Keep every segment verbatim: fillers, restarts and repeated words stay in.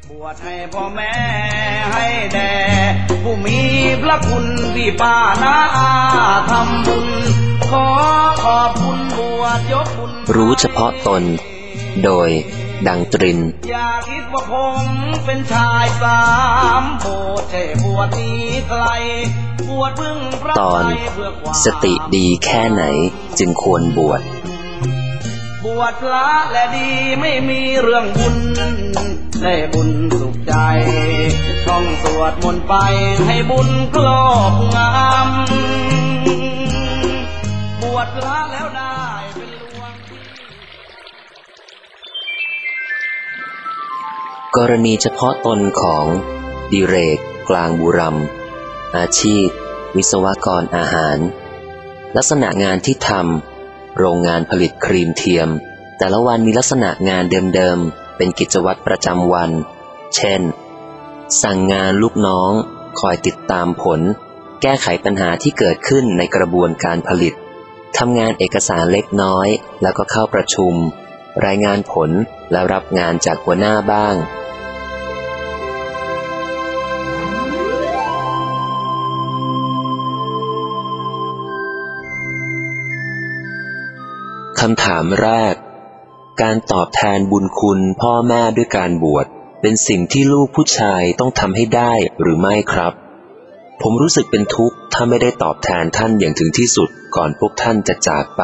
บวชให้พ่อแม่ให้แด่ผู้มีพระคุณพี่ป้าน้าอาทำบุญขอขอบคุณบวชยกบุญรู้เฉพาะตนโดยดังตรินอย่าคิดว่าผมเป็นชายสามโบสถ์ใช่บวชนี้ไกลบวชพึ่งพระตอนสติดีแค่ไหนจึงควรบวชบวชพระและดีไม่มีเรื่องบุญได้บุญสุขใจท่องสวดมนต์ไปให้บุญครอบงำบวชพระแล้วได้เป็นหลวงกรณีเฉพาะตนของดิเรกกลางบุรัมอาชีพวิศวกรอาหารลักษณะงานที่ทำโรงงานผลิตครีมเทียมแต่ละวันมีลักษณะงานเดิมๆเป็นกิจวัตรประจำวันเช่นสั่งงานลูกน้องคอยติดตามผลแก้ไขปัญหาที่เกิดขึ้นในกระบวนการผลิตทำงานเอกสารเล็กน้อยแล้วก็เข้าประชุมรายงานผลและรับงานจากหัวหน้าบ้างคำถามแรกการตอบแทนบุญคุณพ่อแม่ด้วยการบวชเป็นสิ่งที่ลูกผู้ชายต้องทำให้ได้หรือไม่ครับผมรู้สึกเป็นทุกข์ถ้าไม่ได้ตอบแทนท่านอย่างถึงที่สุดก่อนพวกท่านจะจากไป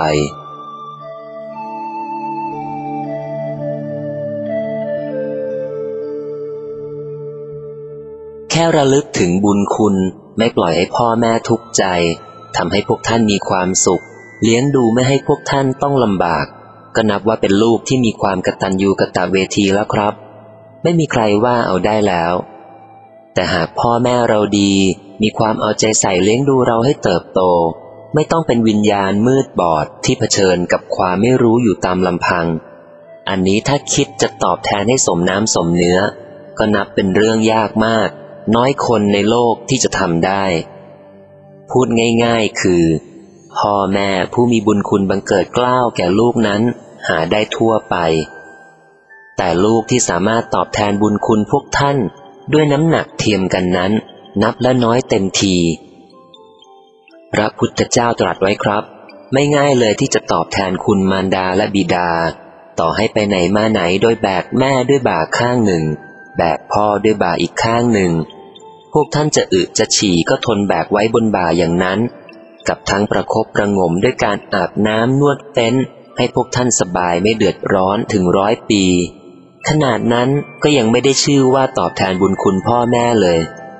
แค่ระลึกถึงบุญคุณไม่ปล่อยให้พ่อแม่ทุกข์ใจทำให้พวกท่านมีความสุขเลี้ยงดูไม่ให้พวกท่านต้องลำบากก็นับว่าเป็นลูกที่มีความกตัญญูกตเวทีแล้วครับไม่มีใครว่าเอาได้แล้วแต่หากพ่อแม่เราดีมีความเอาใจใส่เลี้ยงดูเราให้เติบโตไม่ต้องเป็นวิญญาณมืดบอดที่เผชิญกับความไม่รู้อยู่ตามลำพังอันนี้ถ้าคิดจะตอบแทนให้สมน้ำสมเนื้อก็นับเป็นเรื่องยากมากน้อยคนในโลกที่จะทำได้พูดง่ายๆคือพ่อแม่ผู้มีบุญคุณบังเกิดเกล้าแก่ลูกนั้นหาได้ทั่วไปแต่ลูกที่สามารถตอบแทนบุญคุณพวกท่านด้วยน้ำหนักเทียมกันนั้นนับและน้อยเต็มทีพระพุทธเจ้าตรัสไว้ครับไม่ง่ายเลยที่จะตอบแทนคุณมารดาและบิดาต่อให้ไปไหนมาไหนโดยแบกแม่ด้วยบ่าข้างหนึ่งแบกพ่อด้วยบ่าอีกข้างหนึ่งพวกท่านจะอึจะฉี่ก็ทนแบกไว้บนบ่าอย่างนั้นกับทั้งประคบประงมด้วยการอาบน้ำนวดเฟ้นให้พวกท่านสบายไม่เดือดร้อนถึงร้อยปีขนาดนั้นก็ยังไม่ได้ชื่อว่าตอบแทนบุญคุณพ่อแม่เลย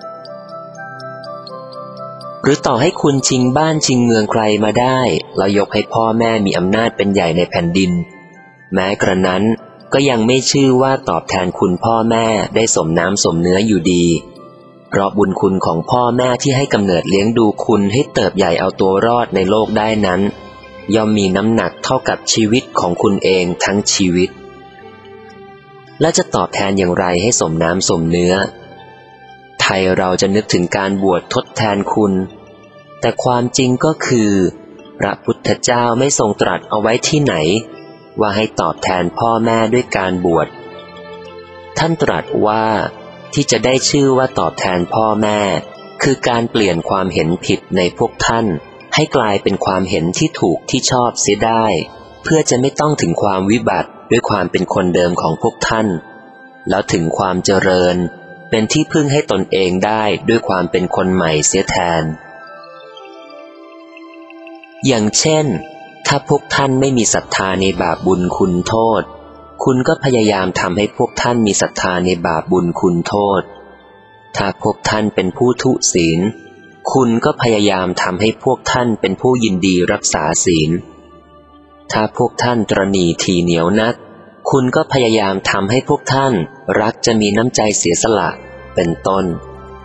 หรือต่อให้คุณชิงบ้านชิงเมืองใครมาได้แล้วยกให้พ่อแม่มีอำนาจเป็นใหญ่ในแผ่นดินแม้กระนั้นก็ยังไม่ชื่อว่าตอบแทนคุณพ่อแม่ได้สมน้ำสมเนื้ออยู่ดีเพราะบุญคุณของพ่อแม่ที่ให้กำเนิดเลี้ยงดูคุณให้เติบใหญ่เอาตัวรอดในโลกได้นั้นย่อมมีน้ำหนักเท่ากับชีวิตของคุณเองทั้งชีวิตและจะตอบแทนอย่างไรให้สมน้ำสมเนื้อไทยเราจะนึกถึงการบวชทดแทนคุณแต่ความจริงก็คือพระพุทธเจ้าไม่ทรงตรัสเอาไว้ที่ไหนว่าให้ตอบแทนพ่อแม่ด้วยการบวชท่านตรัสว่าที่จะได้ชื่อว่าตอบแทนพ่อแม่คือการเปลี่ยนความเห็นผิดในพวกท่านให้กลายเป็นความเห็นที่ถูกที่ชอบเสียได้เพื่อจะไม่ต้องถึงความวิบัติด้วยความเป็นคนเดิมของพวกท่านแล้วถึงความเจริญเป็นที่พึ่งให้ตนเองได้ด้วยความเป็นคนใหม่เสียแทนอย่างเช่นถ้าพวกท่านไม่มีศรัทธาในบาปบุญคุณโทษคุณก็พยายามทำให้พวกท่านมีศรัทธาในบาปบุญคุณโทษถ้าพวกท่านเป็นผู้ทุศีลคุณก็พยายามทำให้พวกท่านเป็นผู้ยินดีรักษาศีลถ้าพวกท่านตระหนี่ถี่เหนียวนักคุณก็พยายามทำให้พวกท่านรักจะมีน้ำใจเสียสละเป็นต้น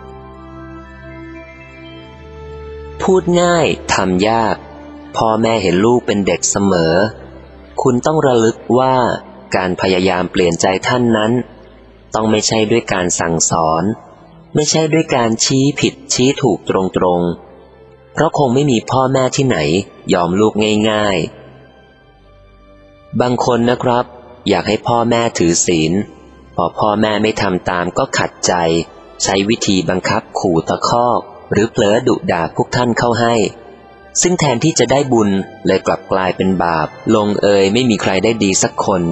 พูดง่ายทำยากพ่อแม่เห็นลูกเป็นเด็กเสมอคุณต้องระลึกว่าการพยายามเปลี่ยนใจท่านนั้นต้องไม่ใช่ด้วยการสั่งสอนไม่ใช่ด้วยการชี้ผิดชี้ถูกตรงๆเพราะคงไม่มีพ่อแม่ที่ไหนยอมลูกง่ายๆบางคนนะครับอยากให้พ่อแม่ถือศีลพอพ่อแม่ไม่ทำตามก็ขัดใจใช้วิธีบังคับขู่ตะคอกหรือเผลอดุด่าพวกท่านเข้าให้ซึ่งแทนที่จะได้บุญเลยกลับกลายเป็นบาปลงเอยไม่มีใครได้ดีสักคน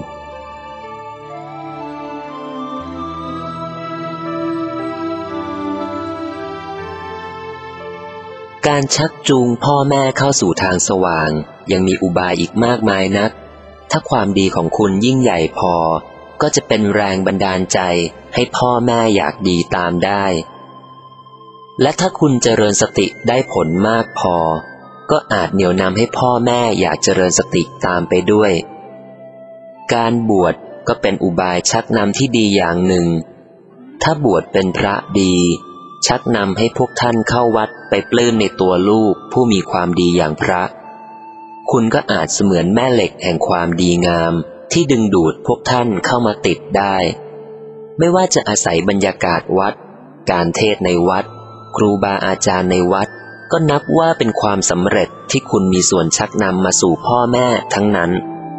การชักจูงพ่อแม่เข้าสู่ทางสว่างยังมีอุบายอีกมากมายนักถ้าความดีของคุณยิ่งใหญ่พอก็จะเป็นแรงบันดาลใจให้พ่อแม่อยากดีตามได้และถ้าคุณเจริญสติได้ผลมากพอก็อาจเหนี่ยวนำให้พ่อแม่อยากเจริญสติตามไปด้วยการบวชก็เป็นอุบายชักนำที่ดีอย่างหนึ่งถ้าบวชเป็นพระดีชักนำให้พวกท่านเข้าวัดไปปลื้มในตัวลูกผู้มีความดีอย่างพระคุณก็อาจเสมือนแม่เหล็กแห่งความดีงามที่ดึงดูดพวกท่านเข้ามาติดได้ไม่ว่าจะอาศัยบรรยากาศวัดการเทศน์ในวัดครูบาอาจารย์ในวัดก็นับว่าเป็นความสำเร็จที่คุณมีส่วนชักนำมาสู่พ่อแม่ทั้งนั้น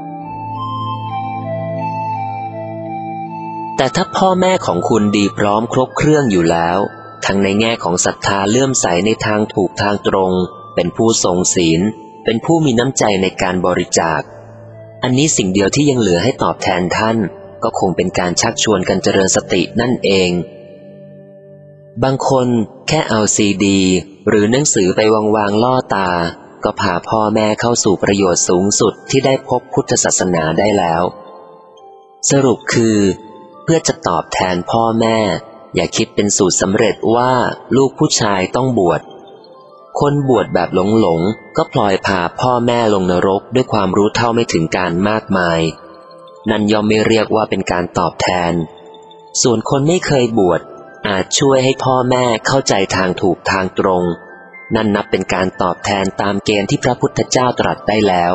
แต่ถ้าพ่อแม่ของคุณดีพร้อมครบเครื่องอยู่แล้วทั้งในแง่ของศรัทธาเลื่อมใสในทางถูกทางตรงเป็นผู้ทรงศีลเป็นผู้มีน้ำใจในการบริจาคอันนี้สิ่งเดียวที่ยังเหลือให้ตอบแทนท่านก็คงเป็นการชักชวนกันเจริญสตินั่นเองบางคนแค่เอาซีดีหรือหนังสือไปวางๆล่อตาก็พาพ่อแม่เข้าสู่ประโยชน์สูงสุดที่ได้พบพุทธศาสนาได้แล้วสรุปคือเพื่อจะตอบแทนพ่อแม่อย่าคิดเป็นสูตรสำเร็จว่าลูกผู้ชายต้องบวชคนบวชแบบหลงๆก็พลอยพาพ่อแม่ลงนรกด้วยความรู้เท่าไม่ถึงการมากมายนั่นย่อมไม่เรียกว่าเป็นการตอบแทนส่วนคนไม่เคยบวชอาจช่วยให้พ่อแม่เข้าใจทางถูกทางตรงนั่นนับเป็นการตอบแทนตามเกณฑ์ที่พระพุทธเจ้าตรัสได้แล้ว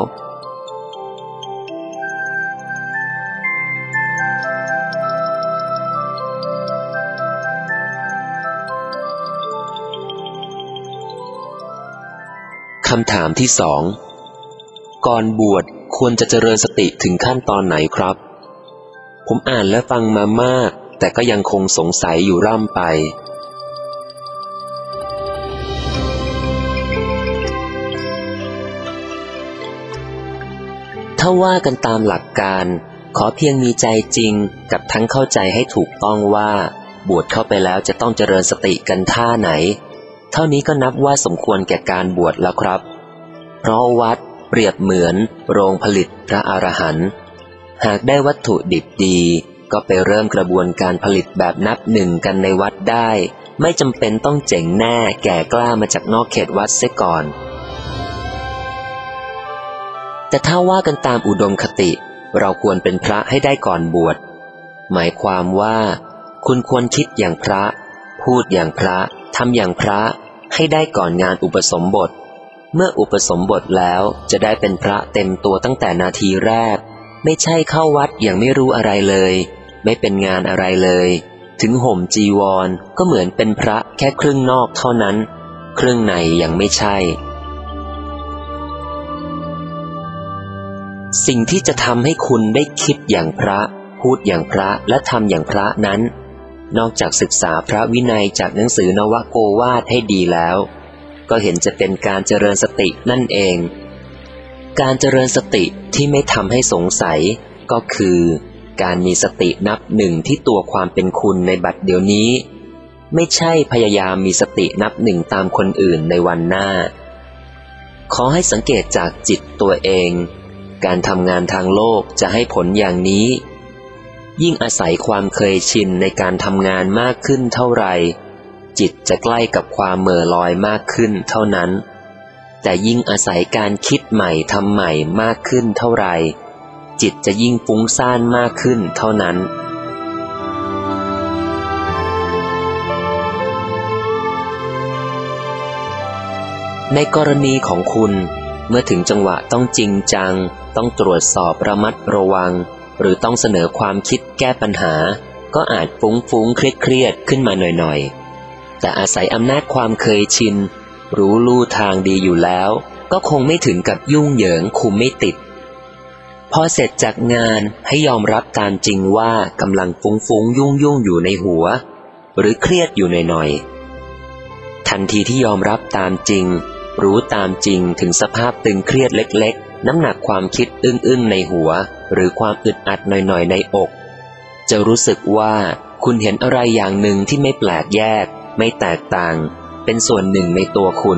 คำถามที่สองก่อนบวชควรจะเจริญสติถึงขั้นตอนไหนครับผมอ่านและฟังมามากแต่ก็ยังคงสงสัยอยู่ร่ำไปถ้าว่ากันตามหลักการขอเพียงมีใจจริงกับทั้งเข้าใจให้ถูกต้องว่าบวชเข้าไปแล้วจะต้องเจริญสติกันท่าไหนเท่านี้ก็นับว่าสมควรแก่การบวชแล้วครับเพราะวัดเปรียบเหมือนโรงผลิตพระอรหันต์หากได้วัตถุดิบดีก็ไปเริ่มกระบวนการผลิตแบบนับหนึ่งกันในวัดได้ไม่จำเป็นต้องเจ๋งแน่แก่กล้ามาจากนอกเขตวัดเสียก่อนแต่ถ้าว่ากันตามอุดมคติเราควรเป็นพระให้ได้ก่อนบวชหมายความว่าคุณควรคิดอย่างพระพูดอย่างพระทำอย่างพระให้ได้ก่อนงานอุปสมบทเมื่ออุปสมบทแล้วจะได้เป็นพระเต็มตัวตั้งแต่นาทีแรกไม่ใช่เข้าวัดอย่างไม่รู้อะไรเลยไม่เป็นงานอะไรเลยถึงห่มจีวรก็เหมือนเป็นพระแค่ครึ่งนอกเท่านั้นครึ่งในยังไม่ใช่สิ่งที่จะทำให้คุณได้คิดอย่างพระพูดอย่างพระและทำอย่างพระนั้นนอกจากศึกษาพระวินัยจากหนังสือนวโกวาทให้ดีแล้วก็เห็นจะเป็นการเจริญสตินั่นเองการเจริญสติที่ไม่ทำให้สงสัยก็คือการมีสตินับหนึ่งที่ตัวความเป็นคุณในบัดเดี๋ยวนี้ไม่ใช่พยายามมีสตินับหนึ่งตามคนอื่นในวันหน้าขอให้สังเกตจากจิตตัวเองการทำงานทางโลกจะให้ผลอย่างนี้ยิ่งอาศัยความเคยชินในการทำงานมากขึ้นเท่าไหร่จิตจะใกล้กับความเหม่อลอยมากขึ้นเท่านั้นแต่ยิ่งอาศัยการคิดใหม่ทำใหม่มากขึ้นเท่าไหร่จิตจะยิ่งฟุ้งซ่านมากขึ้นเท่านั้นในกรณีของคุณเมื่อถึงจังหวะต้องจริงจังต้องตรวจสอบระมัดระวังหรือต้องเสนอความคิดแก้ปัญหาก็อาจฟุ้งฟุ้งเครียดเครียดขึ้นมาหน่อยๆแต่อาศัยอำนาจความเคยชินรู้ลู่ทางดีอยู่แล้วก็คงไม่ถึงกับยุ่งเหยิงคุมไม่ติดพพอเสร็จจากงานให้ยอมรับตามจริงว่ากำลังฟุ้งฟุ้งยุ่งยุ่งอยู่ในหัวหรือเครียดอยู่หน่อยๆทันทีที่ยอมรับตามจริงรู้ตามจริงถึงสภาพตึงเครียดเล็กๆน้ำหนักความคิดอึ้งๆในหัวหรือความอึดอัดหน่อยๆในอกจะรู้สึกว่าคุณเห็นอะไรอย่างหนึ่งที่ไม่แปลกแยกไม่แตกต่างเป็นส่วนหนึ่งในตัวคุณ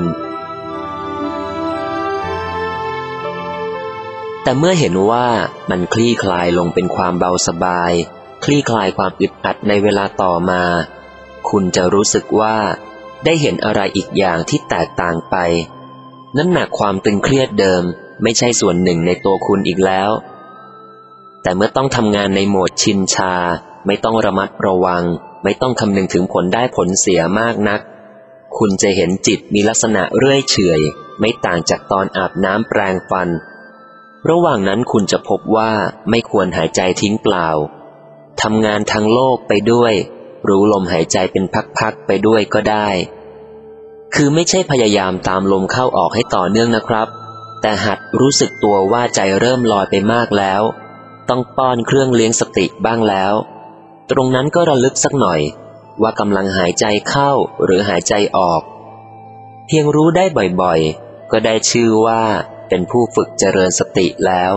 แต่เมื่อเห็นว่ามันคลี่คลายลงเป็นความเบาสบายคลี่คลายความอึดอัดในเวลาต่อมาคุณจะรู้สึกว่าได้เห็นอะไรอีกอย่างที่แตกต่างไปน้ำหนักความตึงเครียดเดิมไม่ใช่ส่วนหนึ่งในตัวคุณอีกแล้วแต่เมื่อต้องทำงานในโหมดชินชาไม่ต้องระมัดระวังไม่ต้องคำนึงถึงผลได้ผลเสียมากนักคุณจะเห็นจิตมีลักษณะเรื่อยเฉอยไม่ต่างจากตอนอาบน้ำแปรงฟันระหว่างนั้นคุณจะพบว่าไม่ควรหายใจทิ้งเปล่าทำงานทางโลกไปด้วยรู้ลมหายใจเป็นพักๆไปด้วยก็ได้คือไม่ใช่พยายามตามลมเข้าออกให้ต่อเนื่องนะครับแต่หัดรู้สึกตัวว่าใจเริ่มลอยไปมากแล้วต้องป้อนเครื่องเลี้ยงสติบ้างแล้วตรงนั้นก็ระลึกสักหน่อยว่ากำลังหายใจเข้าหรือหายใจออกเพียงรู้ได้บ่อยๆก็ได้ชื่อว่าเป็นผู้ฝึกเจริญสติแล้ว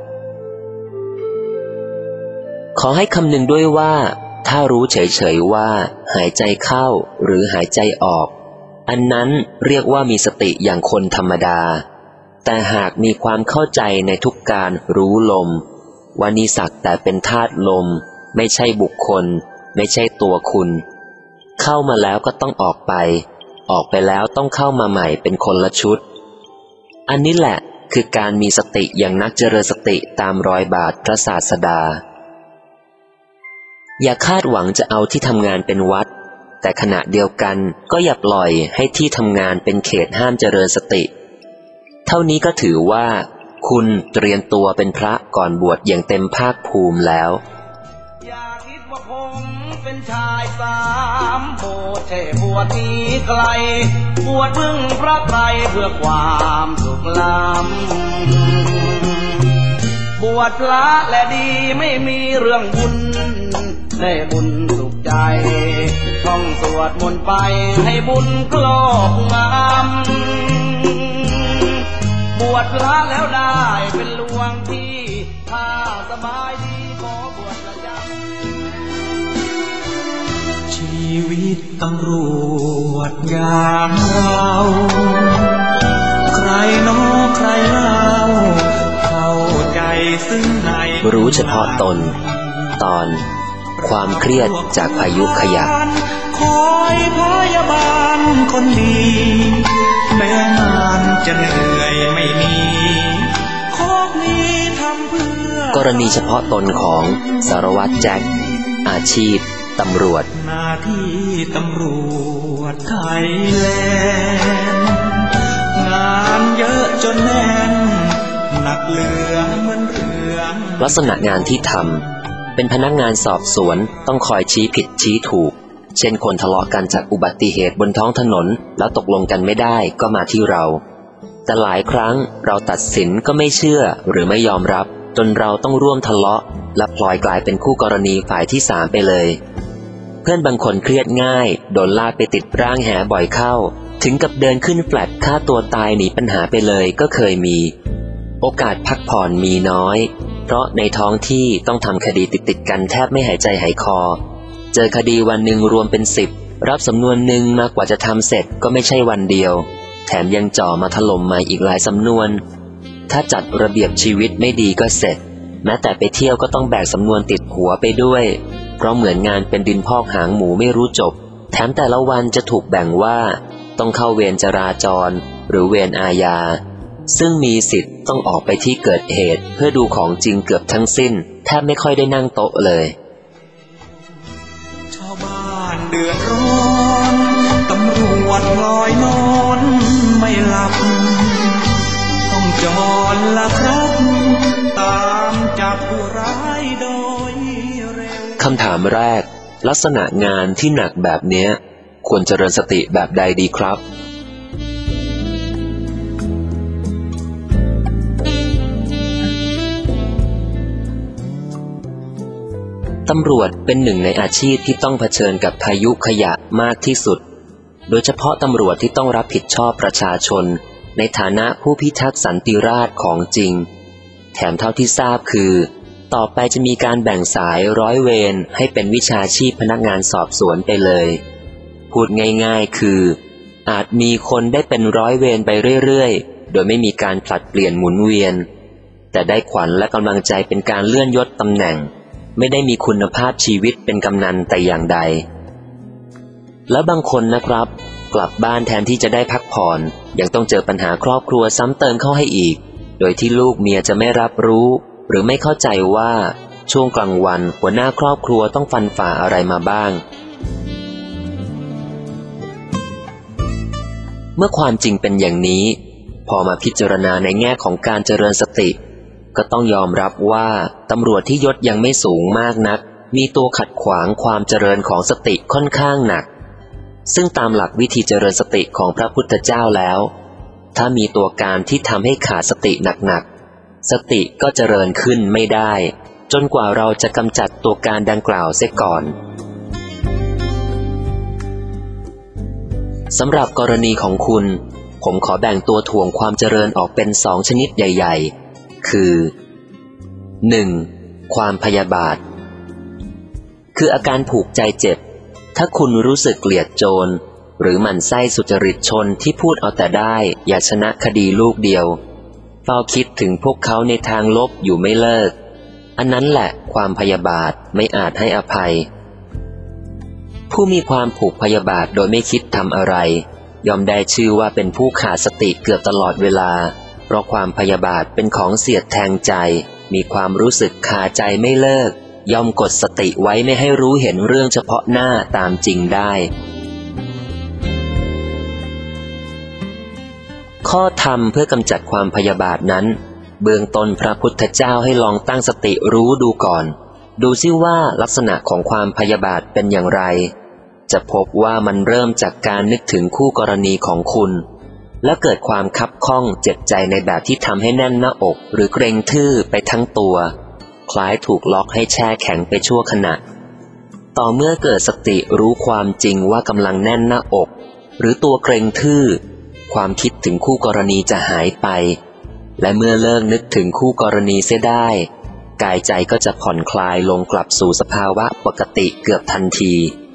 ขอให้คำนึงด้วยว่าถ้ารู้เฉยๆว่าหายใจเข้าหรือหายใจออกอันนั้นเรียกว่ามีสติอย่างคนธรรมดาแต่หากมีความเข้าใจในทุกการรู้ลมว่านิสักแต่เป็นธาตุลมไม่ใช่บุคคลไม่ใช่ตัวคุณเข้ามาแล้วก็ต้องออกไปออกไปแล้วต้องเข้ามาใหม่เป็นคนละชุดอันนี้แหละคือการมีสติอย่างนักเจริญสติตามรอยบาทพระศาสดาอย่าคาดหวังจะเอาที่ทำงานเป็นวัดแต่ขณะเดียวกันก็อย่าปล่อยให้ที่ทำงานเป็นเขตห้ามเจริญสติเท่านี้ก็ถือว่าคุณเตรียมตัวเป็นพระก่อนบวชอย่างเต็มภาคภูมิแล้วอย่าคิดว่าผมเป็นชายสามโบสถ์แค่บวชนี้ไกลบวชพึ่งพระไตรเพื่อความสุขล้ำบวชพระและดีไม่มีเรื่องบุญได้บุญสุขใจท่องสวดมนต์ไปให้บุญครอบงำบวชพระแล้วได้เป็นหลวงที่ถ้าสบายดีขอบวชละยำชีวิตตำรวจอย่างเราใครน้อใครเล่าเข้าใจซึ่งในรู้เฉพาะตนตอนความเครียดจากพายุขยะคอยพยาบาลคนดีแม้งานจะเหนื่อยไม่มีขอมีทำเพื่อกรณีเฉพาะตนของสารวัตรแจ็คอาชีพตำรวจหน้าที่ตำรวจไทยแลนด์งานเยอะจนแน่นหนักเหลือเหมือนเรื่องลักษณะงานที่ทำเป็นพนักงานสอบสวนต้องคอยชี้ผิดชี้ถูกเช่นคนทะเลาะกันจากอุบัติเหตุบนท้องถนนแล้วตกลงกันไม่ได้ก็มาที่เราแต่หลายครั้งเราตัดสินก็ไม่เชื่อหรือไม่ยอมรับจนเราต้องร่วมทะเลาะและพลอยกลายเป็นคู่กรณีฝ่ายที่สามไปเลยเพื่อนบางคนเครียดง่ายโดนลากไปติดร่างแหบ่อยเข้าถึงกับเดินขึ้นแฟลตฆ่าตัวตายหนีปัญหาไปเลยก็เคยมีโอกาสพักผ่อนมีน้อยเพราะในท้องที่ต้องทำคดีติดๆกันแทบไม่หายใจหายคอเจอคดีวันหนึ่งรวมเป็นสิบรับสำนวนหนึ่งมากกว่าจะทำเสร็จก็ไม่ใช่วันเดียวแถมยังจ่อมาถล่มใหม่อีกหลายสำนวนถ้าจัดระเบียบชีวิตไม่ดีก็เสร็จแม้แต่ไปเที่ยวก็ต้องแบกสำนวนติดหัวไปด้วยเพราะเหมือนงานเป็นดินพอกหางหมูไม่รู้จบแถมแต่ละวันจะถูกแบ่งว่าต้องเข้าเวรจราจรหรือเวรอาญาซึ่งมีสิทธิ์ต้องออกไปที่เกิดเหตุเพื่อดูของจริงเกือบทั้งสิ้นแทบไม่ค่อยได้นั่งโต๊ะเลยชาวบ้านเดือดร้อนตำรวจลอยนอนไม่หลับต้องจรละครับตามจับผู้ร้ายโดยเร็วคำถามแรกลักษณะงานที่หนักแบบนี้ควรเจริญสติแบบใดดีครับตำรวจเป็นหนึ่งในอาชีพที่ต้องเผชิญกับพายุขยะมากที่สุดโดยเฉพาะตำรวจที่ต้องรับผิดชอบประชาชนในฐานะผู้พิทักษ์สันติราษฎร์ของจริงแถมเท่าที่ทราบคือต่อไปจะมีการแบ่งสายร้อยเวรให้เป็นวิชาชีพพนักงานสอบสวนไปเลยพูดง่ายๆคืออาจมีคนได้เป็นร้อยเวรไปเรื่อยๆโดยไม่มีการผลัดเปลี่ยนหมุนเวียนแต่ได้ขวัญและกำลังใจเป็นการเลื่อนยศตำแหน่งไม่ได้มีคุณภาพชีวิตเป็นกำนันแต่อย่างใดแล้วบางคนนะครับกลับบ้านแทนที่จะได้พักผ่อนยังต้องเจอปัญหาครอบครัวซ้ำเติมเข้าให้อีกโดยที่ลูกเมียจะไม่รับรู้หรือไม่เข้าใจว่าช่วงกลางวันหัวหน้าครอบครัวต้องฟันฝ่าอะไรมาบ้างเมื่อความจริงเป็นอย่างนี้พอมาพิจารณาในแง่ของการเจริญสติก็ต้องยอมรับว่าตำรวจที่ยศยังไม่สูงมากนักมีตัวขัดขวางความเจริญของสติค่อนข้างหนักซึ่งตามหลักวิธีเจริญสติของพระพุทธเจ้าแล้วถ้ามีตัวการที่ทำให้ขาดสติหนักๆสติก็เจริญขึ้นไม่ได้จนกว่าเราจะกำจัดตัวการดังกล่าวเสียก่อนสำหรับกรณีของคุณผมขอแบ่งตัวถ่วงความเจริญออกเป็นสองชนิดใหญ่ๆคือ หนึ่ง. ความพยาบาทคืออาการผูกใจเจ็บถ้าคุณรู้สึกเกลียดโจรหรือหมั่นไส้สุจริตชนที่พูดเอาแต่ได้อย่าชนะคดีลูกเดียวเฝ้าคิดถึงพวกเขาในทางลบอยู่ไม่เลิกอันนั้นแหละความพยาบาทไม่อาจให้อภัยผู้มีความผูกพยาบาทโดยไม่คิดทำอะไรย่อมได้ชื่อว่าเป็นผู้ขาดสติเกือบตลอดเวลาเพราะความพยาบาทเป็นของเสียดแทงใจมีความรู้สึกคาใจไม่เลิกย่อมกดสติไว้ไม่ให้รู้เห็นเรื่องเฉพาะหน้าตามจริงได้ข้อธรรมเพื่อกำจัดความพยาบาทนั้นเบื้องต้นพระพุทธเจ้าให้ลองตั้งสติรู้ดูก่อนดูซิว่าลักษณะของความพยาบาทเป็นอย่างไรจะพบว่ามันเริ่มจากการนึกถึงคู่กรณีของคุณและเกิดความคับข้องเจ็บใจในแบบที่ทำให้แน่นหน้าอกหรือเกรงทื่อไปทั้งตัวคล้ายถูกล็อกให้แช่แข็งไปชั่วขณะต่อเมื่อเกิดสติรู้ความจริงว่ากำลังแน่นหน้าอกหรือตัวเกรงทื่อความคิดถึงคู่กรณีจะหายไปและเมื่อเลิกนึกถึงคู่กรณีเสียได้กายใจก็จะผ่อนคลายลงกลับสู่สภาวะปกติเกือบทันที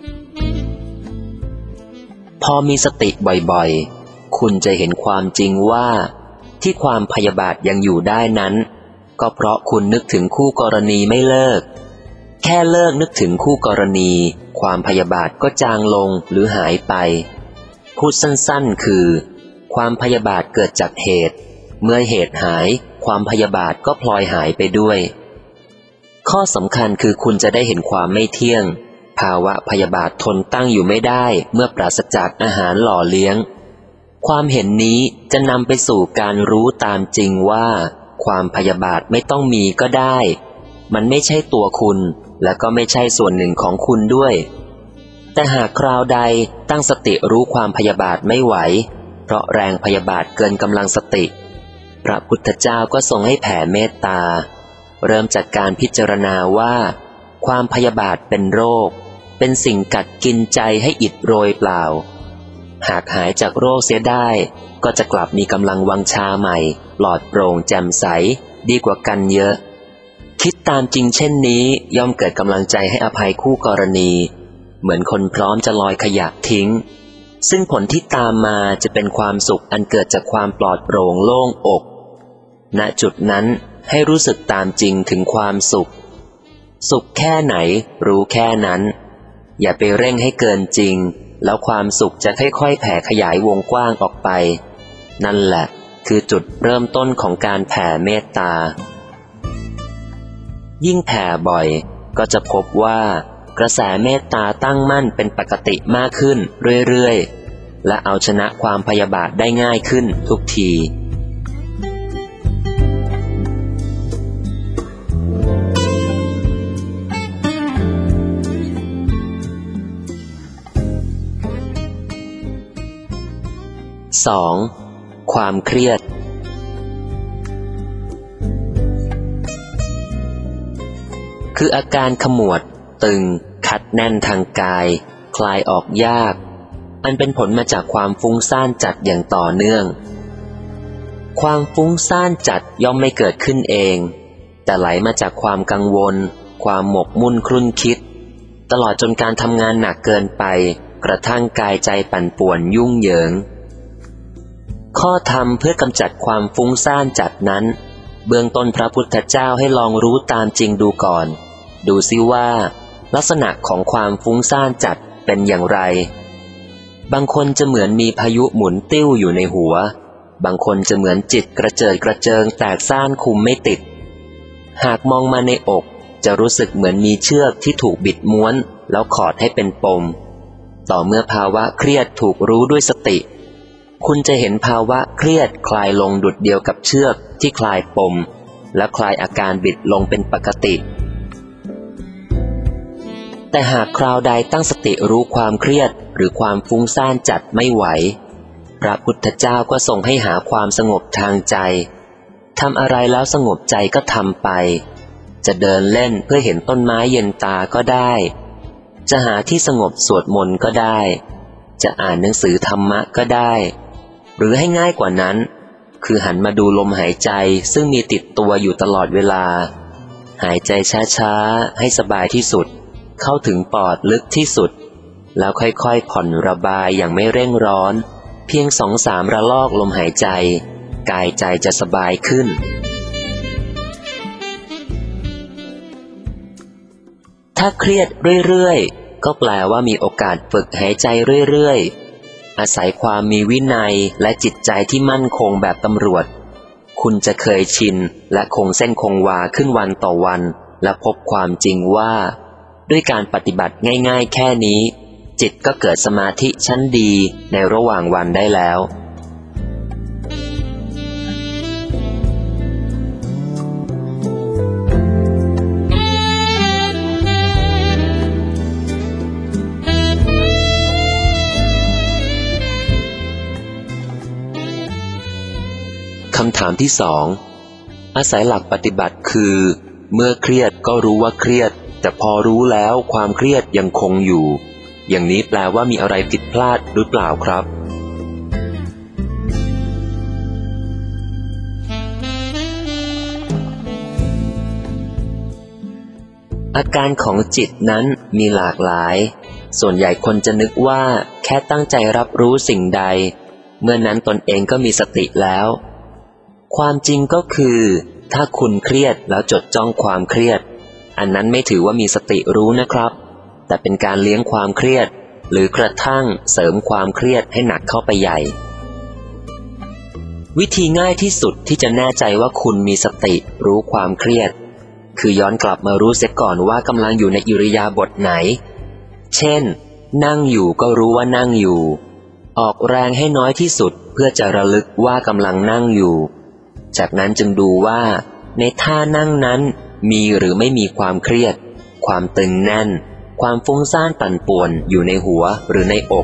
พอมีสติบ่อยๆคุณจะเห็นความจริงว่าที่ความพยาบาทยังอยู่ได้นั้นก็เพราะคุณนึกถึงคู่กรณีไม่เลิกแค่เลิกนึกถึงคู่กรณีความพยาบาทก็จางลงหรือหายไปพูดสั้นๆคือความพยาบาทเกิดจากเหตุเมื่อเหตุหายความพยาบาทก็พลอยหายไปด้วยข้อสำคัญคือคุณจะได้เห็นความไม่เที่ยงภาวะพยาบาททนตั้งอยู่ไม่ได้เมื่อปราศจากอาหารหล่อเลี้ยงความเห็นนี้จะนำไปสู่การรู้ตามจริงว่าความพยาบาทไม่ต้องมีก็ได้มันไม่ใช่ตัวคุณและก็ไม่ใช่ส่วนหนึ่งของคุณด้วยแต่หากคราวใดตั้งสติรู้ความพยาบาทไม่ไหวเพราะแรงพยาบาทเกินกำลังสติพระพุทธเจ้าก็ทรงให้แผ่เมตตาเริ่มจากการพิจารณาว่าความพยาบาทเป็นโรคเป็นสิ่งกัดกินใจให้อิดโรยเปล่าหากหายจากโรคเสียได้ก็จะกลับมีกำลังวังชาใหม่ปลอดโปร่งแจ่มใสดีกว่ากันเยอะคิดตามจริงเช่นนี้ย่อมเกิดกำลังใจให้อภัยคู่กรณีเหมือนคนพร้อมจะลอยขยะทิ้งซึ่งผลที่ตามมาจะเป็นความสุขอันเกิดจากความปลอดโปร่งโล่งอกณจุดนั้นให้รู้สึกตามจริงถึงความสุขสุขแค่ไหนรู้แค่นั้นอย่าไปเร่งให้เกินจริงแล้วความสุขจะค่อยๆแผ่ขยายวงกว้างออกไปนั่นแหละคือจุดเริ่มต้นของการแผ่เมตตายิ่งแผ่บ่อยก็จะพบว่ากระแสเมตตาตั้งมั่นเป็นปกติมากขึ้นเรื่อยๆและเอาชนะความพยาบาทได้ง่ายขึ้นทุกทีสอง ความเครียดคืออาการขมวดตึงคัดแน่นทางกายคลายออกยากอันเป็นผลมาจากความฟุ้งซ่านจัดอย่างต่อเนื่องความฟุ้งซ่านจัดย่อมไม่เกิดขึ้นเองแต่ไหลมาจากความกังวลความหมกมุ่นครุ่นคิดตลอดจนการทำงานหนักเกินไปกระทั่งกายใจปั่นป่วนยุ่งเหยิงข้อธรรมเพื่อกำจัดความฟุ้งซ่านจัดนั้นเบื้องต้นพระพุทธเจ้าให้ลองรู้ตามจริงดูก่อนดูซิว่าลักษณะของความฟุ้งซ่านจัดเป็นอย่างไรบางคนจะเหมือนมีพายุหมุนติ้วอยู่ในหัวบางคนจะเหมือนจิตกระเจิดกระเจิงแตกซ่านคุมไม่ติดหากมองมาในอกจะรู้สึกเหมือนมีเชือกที่ถูกบิดม้วนแล้วขอดให้เป็นปมต่อเมื่อภาวะเครียดถูกรู้ด้วยสติคุณจะเห็นภาวะเครียดคลายลงดุจเดียวกับเชือกที่คลายปมและคลายอาการบิดลงเป็นปกติแต่หากคราวใดตั้งสติรู้ความเครียดหรือความฟุ้งซ่านจัดไม่ไหวพระพุทธเจ้าก็ทรงให้หาความสงบทางใจทำอะไรแล้วสงบใจก็ทำไปจะเดินเล่นเพื่อเห็นต้นไม้เย็นตาก็ได้จะหาที่สงบสวดมนต์ก็ได้จะอ่านหนังสือธรรมะก็ได้หรือให้ง่ายกว่านั้นคือหันมาดูลมหายใจซึ่งมีติดตัวอยู่ตลอดเวลาหายใจช้าๆให้สบายที่สุดเข้าถึงปอดลึกที่สุดแล้วค่อยๆผ่อนระบายอย่างไม่เร่งร้อนเพียงสองสามระลอกลมหายใจกายใจจะสบายขึ้นถ้าเครียดเรื่อยๆก็แปลว่ามีโอกาสฝึกหายใจเรื่อยๆอาศัยความมีวินัยและจิตใจที่มั่นคงแบบตำรวจคุณจะเคยชินและคงเส้นคงวาขึ้นวันต่อวันและพบความจริงว่าด้วยการปฏิบัติง่ายๆแค่นี้จิตก็เกิดสมาธิชั้นดีในระหว่างวันได้แล้วคำถามที่สองอาศัยหลักปฏิบัติคือเมื่อเครียดก็รู้ว่าเครียดแต่พอรู้แล้วความเครียดยังคงอยู่อย่างนี้แปลว่ามีอะไรผิดพลาดหรือเปล่าครับอาการของจิตนั้นมีหลากหลายส่วนใหญ่คนจะนึกว่าแค่ตั้งใจรับรู้สิ่งใดเมื่อนั้นตนเองก็มีสติแล้วความจริงก็คือถ้าคุณเครียดแล้วจดจ้องความเครียดอันนั้นไม่ถือว่ามีสติรู้นะครับแต่เป็นการเลี้ยงความเครียดหรือกระทั่งเสริมความเครียดให้หนักเข้าไปใหญ่วิธีง่ายที่สุดที่จะแน่ใจว่าคุณมีสติรู้ความเครียดคือย้อนกลับมารู้เสียก่อนว่ากำลังอยู่ในอิริยาบถไหนเช่นนั่งอยู่ก็รู้ว่านั่งอยู่ออกแรงให้น้อยที่สุดเพื่อจะระลึกว่ากำลังนั่งอยู่จากนั้นจึงดูว่าในท่านั่งนั้นมีหรือไม่มีความเครียดความตึงแน่นความฟุ้งซ่านปั่นป่วนอยู่ในหัวหรือในอก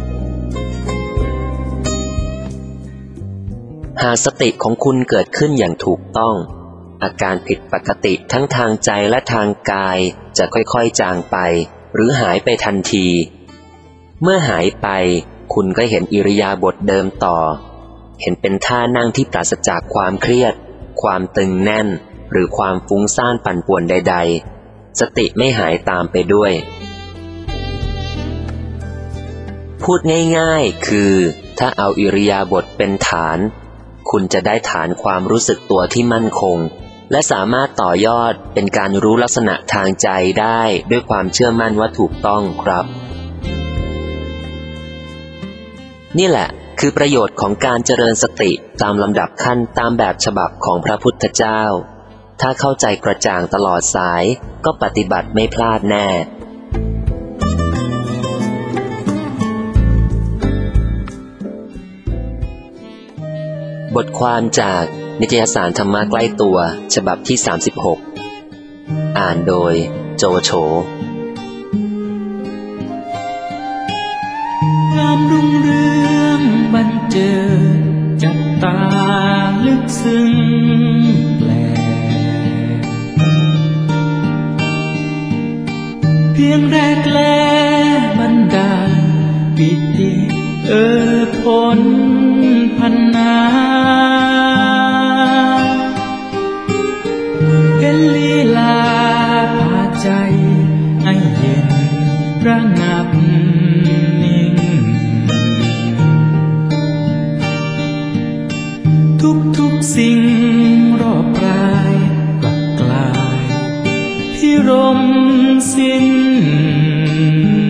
หากสติของคุณเกิดขึ้นอย่างถูกต้องอาการผิดปกติทั้งทางใจและทางกายจะค่อยๆจางไปหรือหายไปทันทีเมื่อหายไปคุณก็เห็นอิริยาบถเดิมต่อเห็นเป็นท่านั่งที่ปราศจากความเครียดความตึงแน่นหรือความฟุ้งซ่านปั่นป่วนใดๆสติไม่หายตามไปด้วยพูดง่ายๆคือถ้าเอาอิริยาบถเป็นฐานคุณจะได้ฐานความรู้สึกตัวที่มั่นคงและสามารถต่อยอดเป็นการรู้ลักษณะทางใจได้ด้วยความเชื่อมั่นว่าถูกต้องครับนี่แหละคือประโยชน์ของการเจริญสติตามลำดับขั้นตามแบบฉบับของพระพุทธเจ้าถ้าเข้าใจกระจ่างตลอดสายก็ปฏิบัติไม่พลาดแน่บทความจากนิตยสารธรรมะใกล้ตัวฉบับที่สามสิบหกอ่านโดยโจโฉความรุ่งเรืองบันเจิดจับตาลึกซึ้งแปลกเพีสียงแรกแลบันดาลปิติเออผลพันนาเห็นลีลาพาใจให้เย็นระงับนิ่งทุกทุกสิ่งรอบกายกลับกลายพิรมสิ้น